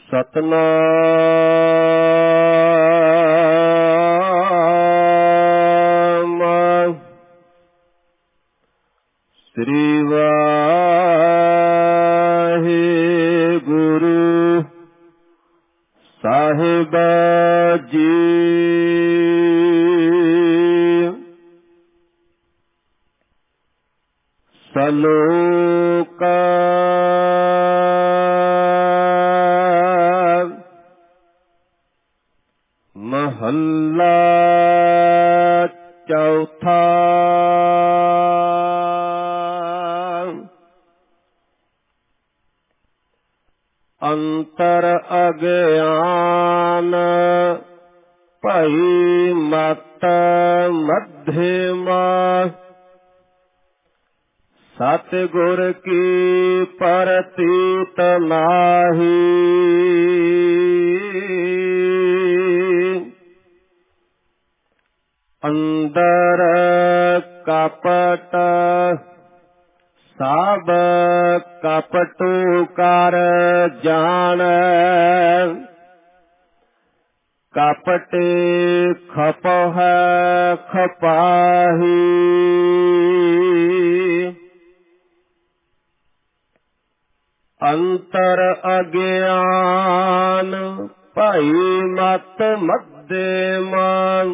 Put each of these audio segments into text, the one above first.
ਸਤਨਾਮ ਸ੍ਰੀ ਵਾਹਿਗੁਰੂ ਸਾਹਿਬ ਜੀ। ਸਲੋਕ ਮਹੱਲਾ ਚੌਥਾ। ਅੰਤਰ ਅਗਿਆਨ ਭਈ ਮਤ ਮਧਿਮਾ, ਸਤਿਗੁਰ ਕੀ ਪ੍ਰਤੀਤ ਨਾਹੀ। ਅੰਦਰ ਕਪਟ ਸਭ ਕਪਟੁ ਕਰ ਜਾਣੈ, ਕਪਟੇ ਖਪਹਿ ਖਪਾਹੀ। ਅੰਤਰ ਅਗਿਆਨ ਭਈ ਮਤ ਮਧਿਮਾ,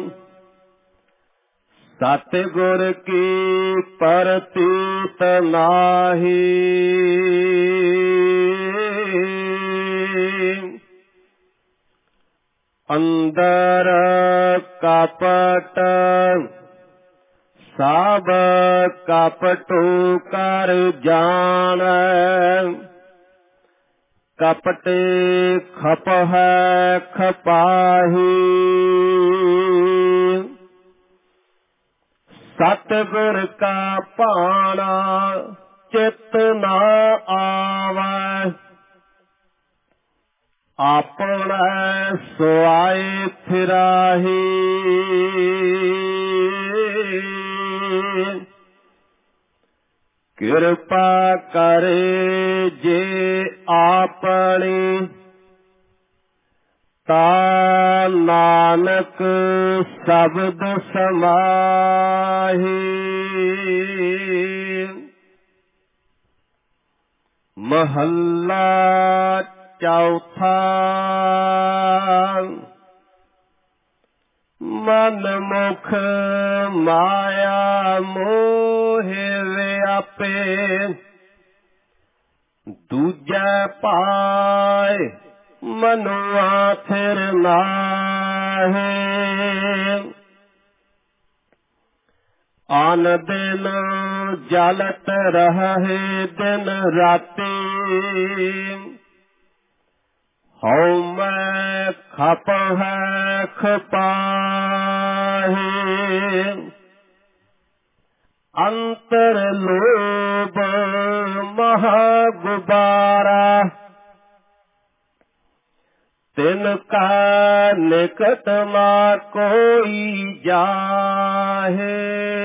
ਸਤਿਗੁਰ ਕੀ ਪ੍ਰਤੀਤ ਨਾਹੀ। ਅੰਦਰ ਕਪਟ ਸਭ ਕਪਟੁ ਕਰ ਜਾਣੈ, ਕਪਟੇ ਖਪਹਿ ਖਪਾਹੀ। ਸਤਿਗੁਰ ਕਾ ਭਾਣਾ ਚਿਤ ਨਾ ਆਵੈ, ਆਪਣਾ ਸੁਆਏ ਫਿਰਾਹੀ। ਕਿਰਪਾ ਕਰੇ ਜੇ ਆਪਣੀ, ਤਾ ਨਾਨਕ ਸ਼ਬਦ ਸਮਾਹੀ। ਮਹੱਲਾ ਚੌਥਾ। ਮਨ ਮੁਖ ਮਾਇਆ ਮੋਹਿ ਵਿਆਪੇ, ਦੂਜੈ ਪਾਇ ਮਨੁਆ ਥਿਰ ਨਾਹੀ। ਆਨ ਦਿਨ ਜਲਤ ਰਹੇ ਦਿਨ ਰਾਤੀ, ਹਉ ਮੈਂ ਖਪਹਿ ਖਪਾਹੀ। ਅੰਤਰ ਲੋਭ ਮਹਾ ਗੁਬਾਰਾ, ਤਿਨ ਕਾ ਨਿਕਟ ਨਾ ਕੋਈ ਜਾਹੇ।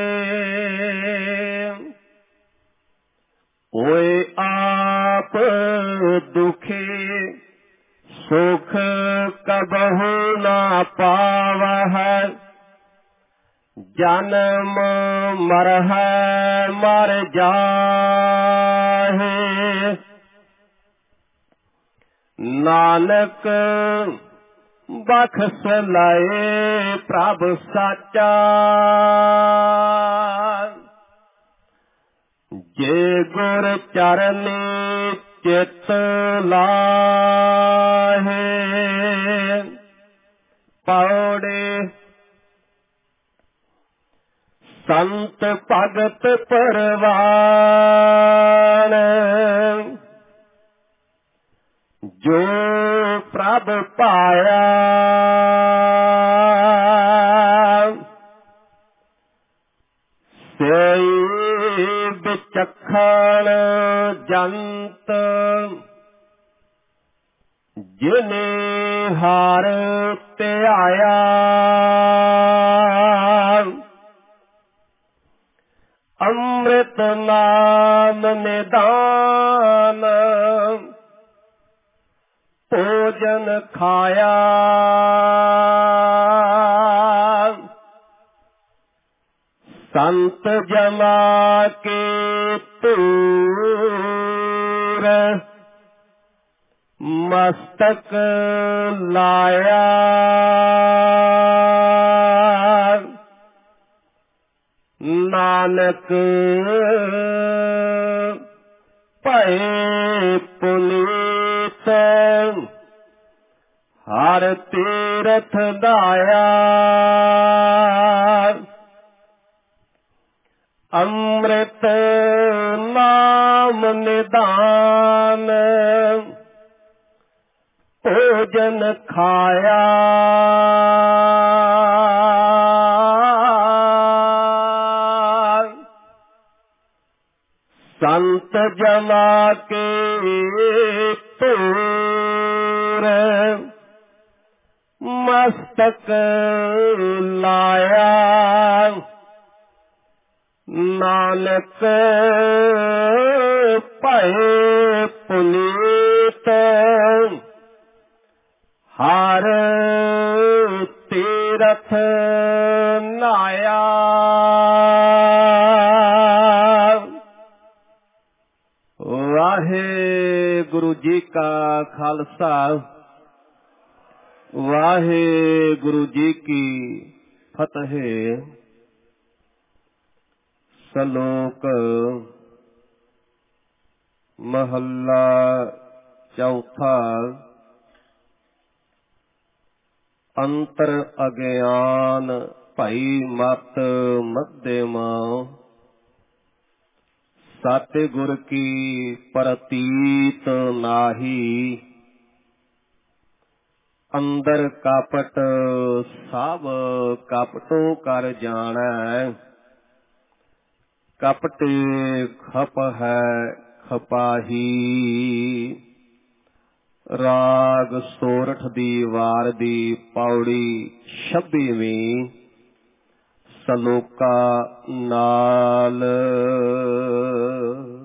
ਓਏ ਆਪ ਦੁਖੀ ਸੁਖ ਕਬਹੁ ਨਾ ਪਾਵਹਿ, ਜਨਮ ਮਰਹਿ ਮਰ ਜਾਹੇ। ਨਾਨਕ ਬਖਸ਼ ਲਏ ਪ੍ਰਭ ਸਾਚਾ, ਜੇ ਗੁਰ ਚਰਨੀ ਚਿਤ ਲਾਹੇ। ਪੌੜੇ ਸੰਤ ਭਗਤ ਪਰਵਾਨ, ਜੋ ਪ੍ਰਭ ਪਾਇਆ ਸਈ ਵਿਚਖਣ ਜੰਤ, ਜਿਨੇ ਹਾਰ ਧਿਆਇਆ। ਅੰਮ੍ਰਿਤ ਨਾਮ ਨਿਦਾਨ, ਭੋਜਨ ਭੋਜਨ ਖਾਇਆ ਸੰਤ ਜਮਾ ਕੇ ਧੂਰ ਮਸਤਕ ਲਾਇਆ ਨਾਨਕ ਭਏ ਪੁਨੀਤ ਹਰ ਤੀਰਥ ਦਾਇਆ ਅੰਮ੍ਰਿਤ ਨਾਮ ਨਿਦਾਨ ਭੋਜਨ ਖਾਇਆ ਸੰਤ ਜਮਾ ਕੇ ਧੂਰ ਮਸਤਕ ਲਾਇਆ ਨਾਨਕ ਭਏ ਪੁਨੀਤ ਹਰ ਤੀਰਥ ਨਾਇਆ ਵਾਹਿਗੁਰੂ ਜੀ ਕਾ ਖਾਲਸਾ ਵਾਹਿਗੁਰੂ ਜੀ ਕੀ ਫਤਿਹ। ਸ਼ਲੋਕ ਮਹੱਲਾ ਚੌਥਾ। ਅੰਤਰ ਅਗਿਆਨ ਭਈ ਮਤ ਮਧਿਮਾ ਸਤਿਗੁਰ ਕੀ ਪ੍ਰਤੀਤ ਨਾਹੀ ਅੰਦਰ ਕਪਟ ਸਭ ਕਪਟੋ ਕਰ ਜਾਣੈ ਕਪਟ ਖਪ ਹੈ ਖਪਾਹੀ। ਰਾਗ ਸੋਰਠ ਦੀ ਵਾਰ ਦੀ ਪੌੜੀ 26ਵੀਂ। ਸਲੋਕਾ ਨਾਲ